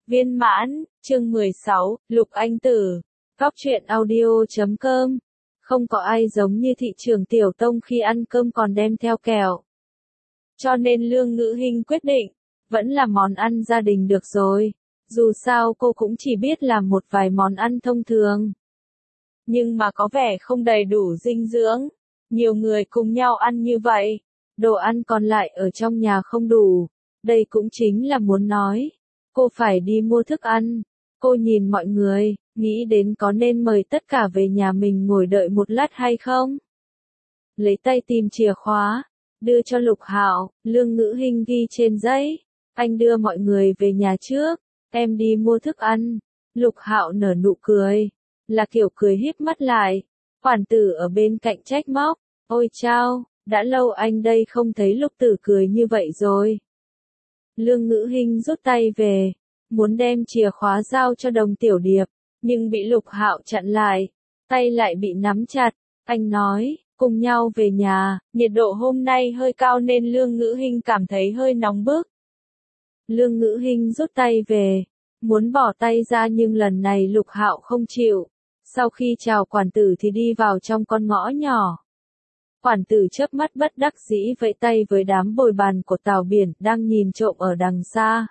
Viên mãn, chương 16, Lục Anh Tử. Góc truyện audio.com. Không có ai giống như thị trưởng Tiểu Tông khi ăn cơm còn đem theo kẹo. Cho nên Lương Ngữ Hinh quyết định, vẫn là món ăn gia đình được rồi. Dù sao cô cũng chỉ biết làm một vài món ăn thông thường. Nhưng mà có vẻ không đầy đủ dinh dưỡng. Nhiều người cùng nhau ăn như vậy. Đồ ăn còn lại ở trong nhà không đủ. Đây cũng chính là muốn nói. Cô phải đi mua thức ăn. Cô nhìn mọi người, nghĩ đến có nên mời tất cả về nhà mình ngồi đợi một lát hay không? Lấy tay tìm chìa khóa, đưa cho Lục Hạo, Lương Ngữ Hinh ghi trên giấy. Anh đưa mọi người về nhà trước, em đi mua thức ăn. Lục Hạo nở nụ cười, là kiểu cười híp mắt lại. Quản tử ở bên cạnh trách móc, ôi chao, đã lâu anh đây không thấy Lục Tử cười như vậy rồi. Lương Ngữ Hinh rút tay về, muốn đem chìa khóa giao cho Đồng Tiểu Điệp, nhưng bị Lục Hạo chặn lại, tay lại bị nắm chặt. Anh nói, cùng nhau về nhà, nhiệt độ hôm nay hơi cao nên Lương Ngữ Hinh cảm thấy hơi nóng bức. Lương Ngữ Hinh rút tay về, muốn bỏ tay ra nhưng lần này Lục Hạo không chịu. Sau khi chào quản tử thì đi vào trong con ngõ nhỏ. Quản tử chớp mắt bất đắc dĩ vẫy tay với đám bồi bàn của Tào Biển đang nhìn trộm ở đằng xa.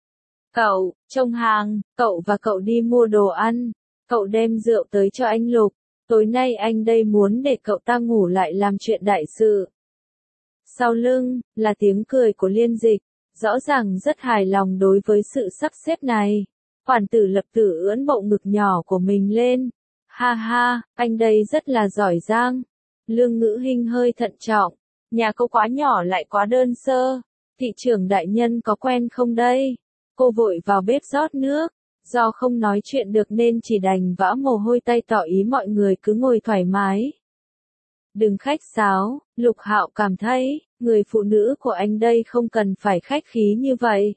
Cậu, trông hàng, cậu và cậu đi mua đồ ăn, cậu đem rượu tới cho anh Lục, tối nay anh đây muốn để cậu ta ngủ lại làm chuyện đại sự. Sau lưng, là tiếng cười của Liên Dịch, rõ ràng rất hài lòng đối với sự sắp xếp này. Quản tử lập tức ưỡn bộ ngực nhỏ của mình lên. Ha ha, anh đây rất là giỏi giang. Lương Ngữ Hinh hơi thận trọng, nhà cô quá nhỏ lại quá đơn sơ, thị trưởng đại nhân có quen không đây? Cô vội vào bếp rót nước, do không nói chuyện được nên chỉ đành vã mồ hôi tay tỏ ý mọi người cứ ngồi thoải mái. Đừng khách sáo, Lục Hạo cảm thấy, người phụ nữ của anh đây không cần phải khách khí như vậy.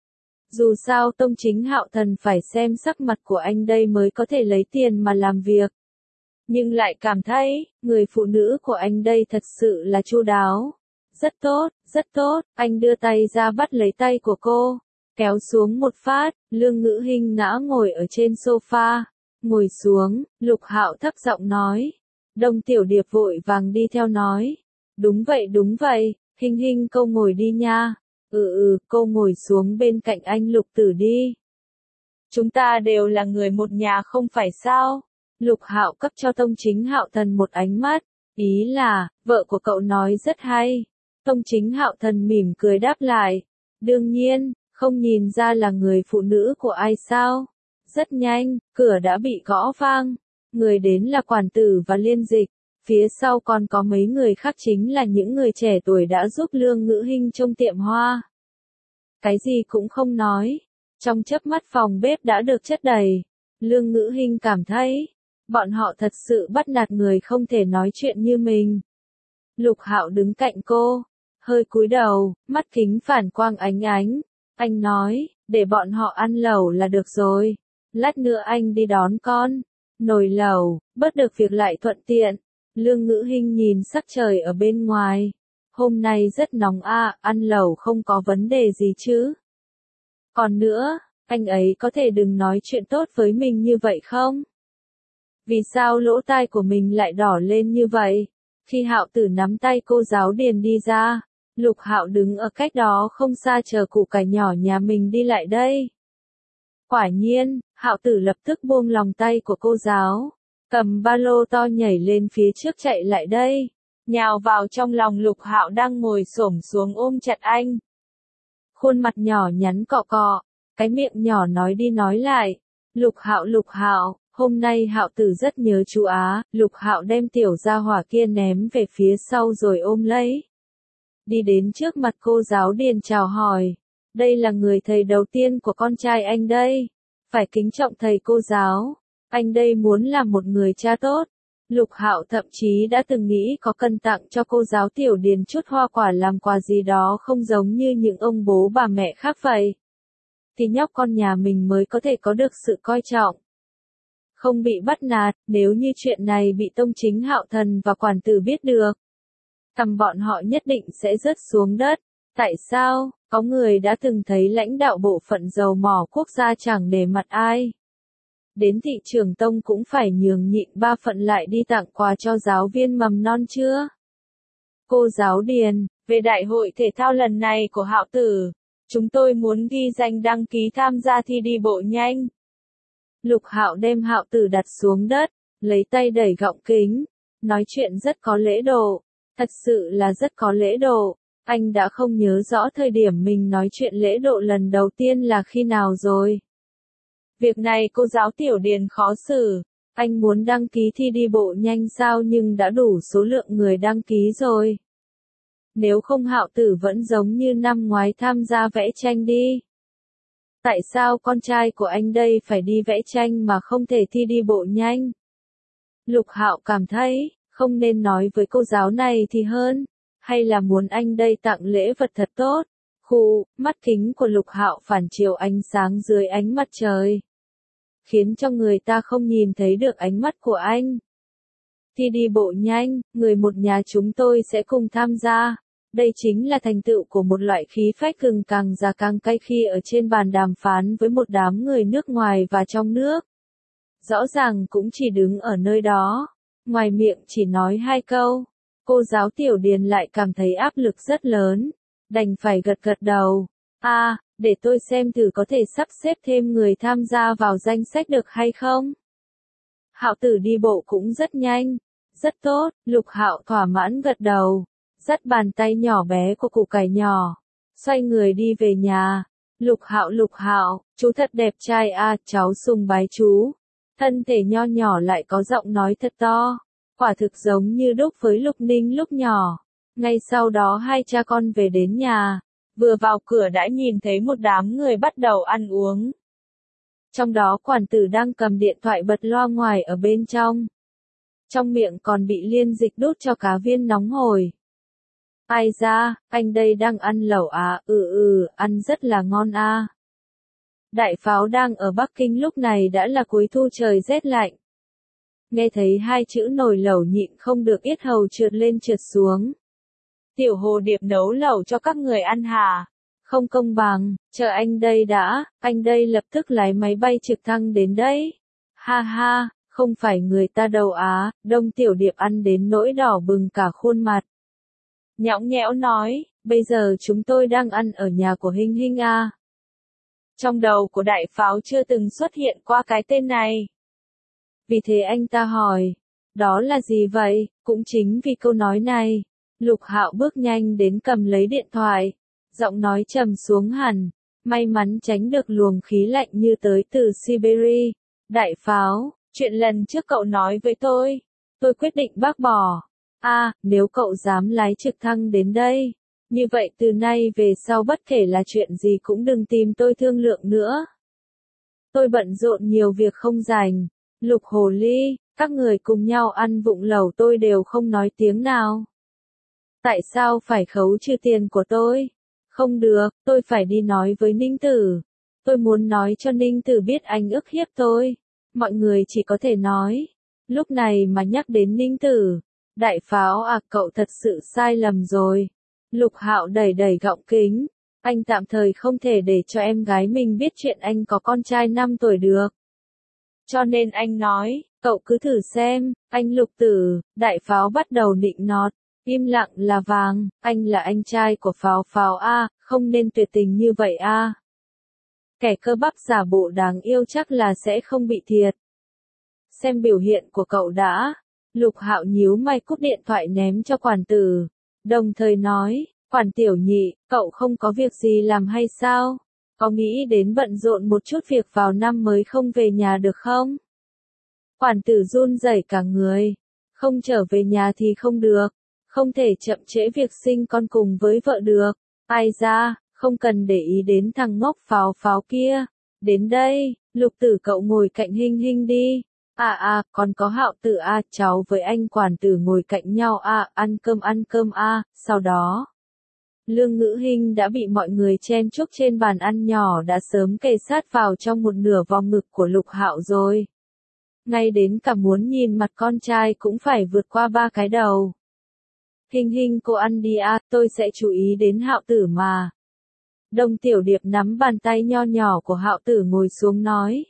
Dù sao Tông Chính Hạo Thần phải xem sắc mặt của anh đây mới có thể lấy tiền mà làm việc. Nhưng lại cảm thấy, người phụ nữ của anh đây thật sự là chu đáo. Rất tốt, rất tốt, anh đưa tay ra bắt lấy tay của cô, kéo xuống một phát, Lương Ngữ Hinh ngã ngồi ở trên sofa. Ngồi xuống, Lục Hạo thấp giọng nói. Đồng Tiểu Điệp vội vàng đi theo nói. Đúng vậy, Hinh Hinh cô ngồi đi nha. Cô ngồi xuống bên cạnh anh Lục Tử đi. Chúng ta đều là người một nhà không phải sao? Lục Hạo cấp cho Tông Chính Hạo Thần một ánh mắt, ý là, vợ của cậu nói rất hay. Tông Chính Hạo Thần mỉm cười đáp lại, đương nhiên, không nhìn ra là người phụ nữ của ai sao. Rất nhanh, cửa đã bị gõ vang, người đến là quản tử và Liên Dịch, phía sau còn có mấy người khác chính là những người trẻ tuổi đã giúp Lương Ngữ Hinh trong tiệm hoa. Cái gì cũng không nói, trong chớp mắt phòng bếp đã được chất đầy. Lương Ngữ Hinh cảm thấy, bọn họ thật sự bắt nạt người không thể nói chuyện như mình. Lục Hạo đứng cạnh cô, hơi cúi đầu, mắt kính phản quang ánh ánh. Anh nói, để bọn họ ăn lẩu là được rồi. Lát nữa anh đi đón con. Nồi lẩu, bớt được việc lại thuận tiện. Lương Ngữ Hinh nhìn sắc trời ở bên ngoài. Hôm nay rất nóng ăn lẩu không có vấn đề gì chứ. Còn nữa, anh ấy có thể đừng nói chuyện tốt với mình như vậy không? Vì sao lỗ tai của mình lại đỏ lên như vậy? Khi Hạo Tử nắm tay cô giáo Điền đi ra, Lục Hạo đứng ở cách đó không xa chờ cụ cải nhỏ nhà mình đi lại đây. Quả nhiên, Hạo Tử lập tức buông lòng tay của cô giáo, cầm ba lô to nhảy lên phía trước chạy lại đây, nhào vào trong lòng Lục Hạo đang ngồi xổm xuống ôm chặt anh. Khuôn mặt nhỏ nhắn cọ cọ, cái miệng nhỏ nói đi nói lại. Lục Hạo, hôm nay Hạo Tử rất nhớ chú Á. Lục Hạo đem tiểu gia hỏa kia ném về phía sau rồi ôm lấy. Đi đến trước mặt cô giáo Điền chào hỏi. Đây là người thầy đầu tiên của con trai anh đây. Phải kính trọng thầy cô giáo. Anh đây muốn làm một người cha tốt. Lục Hạo thậm chí đã từng nghĩ có cần tặng cho cô giáo Tiểu Điền chút hoa quả làm quà gì đó không giống như những ông bố bà mẹ khác vậy. Thì nhóc con nhà mình mới có thể có được sự coi trọng. Không bị bắt nạt, nếu như chuyện này bị Tông Chính Hạo Thần và quản tử biết được. Cằm bọn họ nhất định sẽ rớt xuống đất. Tại sao? Có người đã từng thấy lãnh đạo bộ phận dầu mỏ quốc gia chẳng nể mặt ai. Đến thị trường tông cũng phải nhường nhịn 3 phận lại đi tặng quà cho giáo viên mầm non chưa? Cô giáo Điền, về đại hội thể thao lần này của Hạo Tử, chúng tôi muốn ghi danh đăng ký tham gia thi đi bộ nhanh. Lục Hạo đem Hạo Tử đặt xuống đất, lấy tay đẩy gọng kính, nói chuyện rất có lễ độ, thật sự là rất có lễ độ. Anh đã không nhớ rõ thời điểm mình nói chuyện lễ độ lần đầu tiên là khi nào rồi. Việc này cô giáo Tiểu Điền khó xử, anh muốn đăng ký thi đi bộ nhanh sao nhưng đã đủ số lượng người đăng ký rồi. Nếu không Hạo Tử vẫn giống như năm ngoái tham gia vẽ tranh đi. Tại sao con trai của anh đây phải đi vẽ tranh mà không thể thi đi bộ nhanh? Lục Hạo cảm thấy, không nên nói với cô giáo này thì hơn, hay là muốn anh đây tặng lễ vật thật tốt. Mắt kính của Lục Hạo phản chiếu ánh sáng dưới ánh mặt trời, khiến cho người ta không nhìn thấy được ánh mắt của anh. Thi đi bộ nhanh, người một nhà chúng tôi sẽ cùng tham gia. Đây chính là thành tựu của một loại khí phách gừng càng già càng cay khi ở trên bàn đàm phán với một đám người nước ngoài và trong nước. Rõ ràng cũng chỉ đứng ở nơi đó, ngoài miệng chỉ nói 2 câu. Cô giáo Tiểu Điền lại cảm thấy áp lực rất lớn, đành phải gật gật đầu. Để tôi xem thử có thể sắp xếp thêm người tham gia vào danh sách được hay không. Hạo Tử đi bộ cũng rất nhanh, rất tốt. Lục Hạo thỏa mãn gật đầu, dắt bàn tay nhỏ bé của củ cải nhỏ, xoay người đi về nhà. Lục Hạo, chú thật đẹp trai cháu sùng bái chú. Thân thể nho nhỏ lại có giọng nói thật to, quả thực giống như đúc với Lục Ninh lúc nhỏ. Ngay sau đó hai cha con về đến nhà, vừa vào cửa đã nhìn thấy một đám người bắt đầu ăn uống. Trong đó quản tử đang cầm điện thoại bật loa ngoài ở bên trong. Trong miệng còn bị liên dịch đút cho cá viên nóng hổi. Ai ra, anh đây đang ăn lẩu ăn rất là ngon Đại Pháo đang ở Bắc Kinh lúc này đã là cuối thu trời rét lạnh. Nghe thấy 2 chữ nồi lẩu nhịn không được yết hầu trượt lên trượt xuống. Tiểu Hồ Điệp nấu lẩu cho các người ăn hả? Không công bằng, chờ anh đây đã, anh đây lập tức lái máy bay trực thăng đến đấy. Ha ha, không phải người ta đâu Đông Tiểu Điệp ăn đến nỗi đỏ bừng cả khuôn mặt. Nhõng nhẽo nói, bây giờ chúng tôi đang ăn ở nhà của Hinh Hinh Trong đầu của Đại Pháo chưa từng xuất hiện qua cái tên này. Vì thế anh ta hỏi, đó là gì vậy? Cũng chính vì câu nói này, Lục Hạo bước nhanh đến cầm lấy điện thoại, giọng nói trầm xuống hẳn, may mắn tránh được luồng khí lạnh như tới từ Siberia. Đại Pháo, chuyện lần trước cậu nói với tôi quyết định bác bỏ. Nếu cậu dám lái trực thăng đến đây, như vậy từ nay về sau bất kể là chuyện gì cũng đừng tìm tôi thương lượng nữa. Tôi bận rộn nhiều việc không rảnh. Lục Hồ Ly, các người cùng nhau ăn vụng lẩu tôi đều không nói tiếng nào. Tại sao phải khấu trừ tiền của tôi? Không được, tôi phải đi nói với Ninh Tử. Tôi muốn nói cho Ninh Tử biết anh ức hiếp tôi. Mọi người chỉ có thể nói. Lúc này mà nhắc đến Ninh Tử. Đại Pháo cậu thật sự sai lầm rồi. Lục Hạo đẩy gọng kính. Anh tạm thời không thể để cho em gái mình biết chuyện anh có con trai 5 tuổi được. Cho nên anh nói, cậu cứ thử xem, anh Lục Tử. Đại Pháo bắt đầu nịnh nọt. Im lặng là vàng, anh là anh trai của Pháo không nên tuyệt tình như vậy Kẻ cơ bắp giả bộ đáng yêu chắc là sẽ không bị thiệt. Xem biểu hiện của cậu đã. Lục Hạo nhíu mày cúp điện thoại ném cho quản tử. Đồng thời nói, quản tiểu nhị, cậu không có việc gì làm hay sao? Có nghĩ đến bận rộn một chút việc vào năm mới không về nhà được không? Quản tử run rẩy cả người. Không trở về nhà thì không được. Không thể chậm trễ việc sinh con cùng với vợ được. Ai ra, không cần để ý đến thằng ngốc Pháo kia. Đến đây, Lục Tử cậu ngồi cạnh Hinh Hinh đi. Còn có Hạo Tử cháu với anh quản tử ngồi cạnh nhau ăn cơm sau đó. Lương Ngữ Hinh đã bị mọi người chen chúc trên bàn ăn nhỏ đã sớm kề sát vào trong một nửa vòng ngực của Lục Hạo rồi. Ngay đến cả muốn nhìn mặt con trai cũng phải vượt qua 3 cái đầu. Hinh Hinh cô ăn đi tôi sẽ chú ý đến Hạo Tử mà. Đông Tiểu Điệp nắm bàn tay nho nhỏ của Hạo Tử ngồi xuống nói.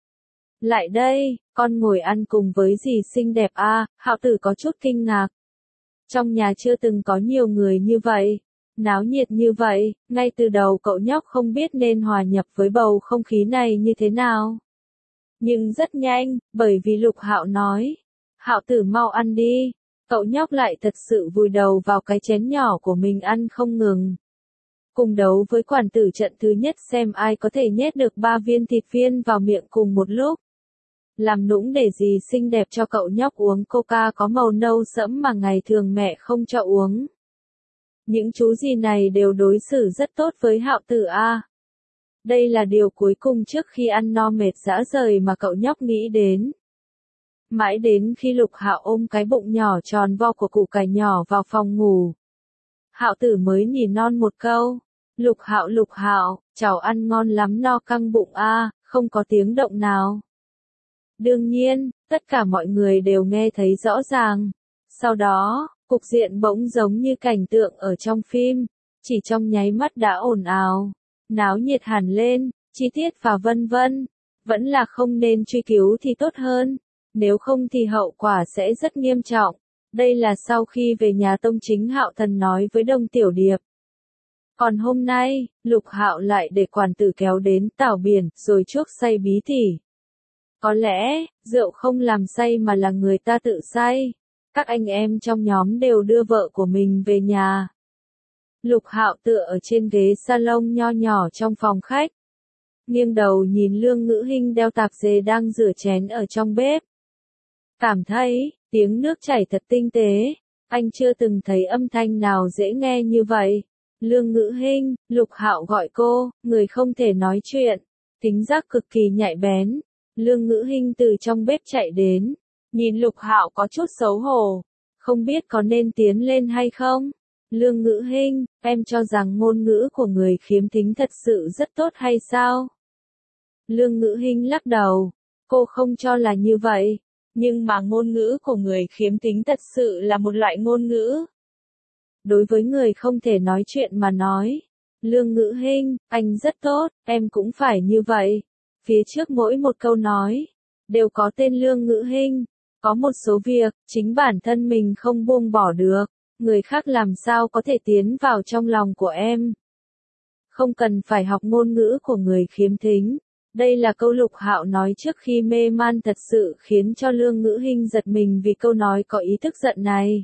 Lại đây, con ngồi ăn cùng với dì xinh đẹp a. Hạo Tử có chút kinh ngạc. Trong nhà chưa từng có nhiều người như vậy, náo nhiệt như vậy, ngay từ đầu cậu nhóc không biết nên hòa nhập với bầu không khí này như thế nào. Nhưng rất nhanh, bởi vì Lục Hạo nói, Hạo Tử mau ăn đi, cậu nhóc lại thật sự vùi đầu vào cái chén nhỏ của mình ăn không ngừng. Cùng đấu với quản tử trận thứ nhất xem ai có thể nhét được 3 viên thịt viên vào miệng cùng một lúc. Làm nũng để dì xinh đẹp cho cậu nhóc uống coca có màu nâu sẫm mà ngày thường mẹ không cho uống. Những chú gì này đều đối xử rất tốt với Hạo Tử a. Đây là điều cuối cùng trước khi ăn no mệt rã rời mà cậu nhóc nghĩ đến. Mãi đến khi Lục Hạo ôm cái bụng nhỏ tròn vo của củ cải nhỏ vào phòng ngủ, Hạo Tử mới nỉ non một câu, Lục Hạo, cháu ăn ngon lắm no căng bụng a, không có tiếng động nào. Đương nhiên, tất cả mọi người đều nghe thấy rõ ràng. Sau đó, cục diện bỗng giống như cảnh tượng ở trong phim, chỉ trong nháy mắt đã ồn ào, náo nhiệt hẳn lên, chi tiết và vân vân. Vẫn là không nên truy cứu thì tốt hơn, nếu không thì hậu quả sẽ rất nghiêm trọng. Đây là sau khi về nhà Tông Chính Hạo Thần nói với Đông Tiểu Điệp. Còn hôm nay, Lục Hạo lại để quản tử kéo đến tảo biển, rồi chuốc say bí tỉ. Có lẽ, rượu không làm say mà là người ta tự say. Các anh em trong nhóm đều đưa vợ của mình về nhà. Lục Hạo tựa ở trên ghế salon nho nhỏ trong phòng khách. Nghiêng đầu nhìn Lương Ngữ Hinh đeo tạp dề đang rửa chén ở trong bếp. Cảm thấy, tiếng nước chảy thật tinh tế. Anh chưa từng thấy âm thanh nào dễ nghe như vậy. Lương Ngữ Hinh, Lục Hạo gọi cô, người không thể nói chuyện. Tính giác cực kỳ nhạy bén. Lương Ngữ Hinh từ trong bếp chạy đến. Nhìn Lục Hạo có chút xấu hổ. Không biết có nên tiến lên hay không? Lương Ngữ Hinh, em cho rằng ngôn ngữ của người khiếm thính thật sự rất tốt hay sao? Lương Ngữ Hinh lắc đầu. Cô không cho là như vậy. Nhưng mà ngôn ngữ của người khiếm thính thật sự là một loại ngôn ngữ. Đối với người không thể nói chuyện mà nói. Lương Ngữ Hinh, anh rất tốt, em cũng phải như vậy. Phía trước mỗi một câu nói, đều có tên Lương Ngữ Hinh. Có một số việc, chính bản thân mình không buông bỏ được. Người khác làm sao có thể tiến vào trong lòng của em. Không cần phải học ngôn ngữ của người khiếm thính. Đây là câu Lục Hạo nói trước khi mê man thật sự khiến cho Lương Ngữ Hinh giật mình vì câu nói có ý thức giận này.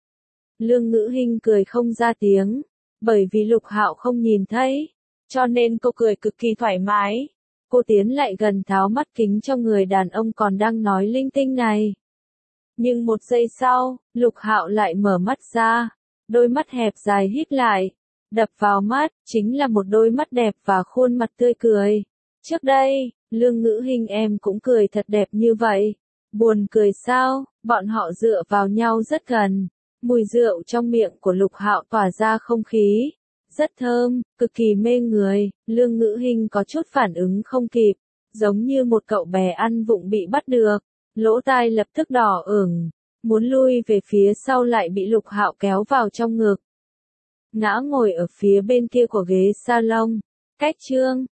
Lương Ngữ Hinh cười không ra tiếng, bởi vì Lục Hạo không nhìn thấy, cho nên cô cười cực kỳ thoải mái. Cô tiến lại gần tháo mắt kính cho người đàn ông còn đang nói linh tinh này. Nhưng một giây sau, Lục Hạo lại mở mắt ra, đôi mắt hẹp dài híp lại, đập vào mắt, chính là một đôi mắt đẹp và khuôn mặt tươi cười. Trước đây, Lương Ngữ Hinh em cũng cười thật đẹp như vậy. Buồn cười sao, bọn họ dựa vào nhau rất gần. Mùi rượu trong miệng của Lục Hạo tỏa ra không khí. Rất thơm, cực kỳ mê người. Lương Ngữ Hinh có chút phản ứng không kịp. Giống như một cậu bé ăn vụng bị bắt được. Lỗ tai lập tức đỏ ửng. Muốn lui về phía sau lại bị Lục Hạo kéo vào trong ngực. Ngã ngồi ở phía bên kia của ghế salon. Cách chương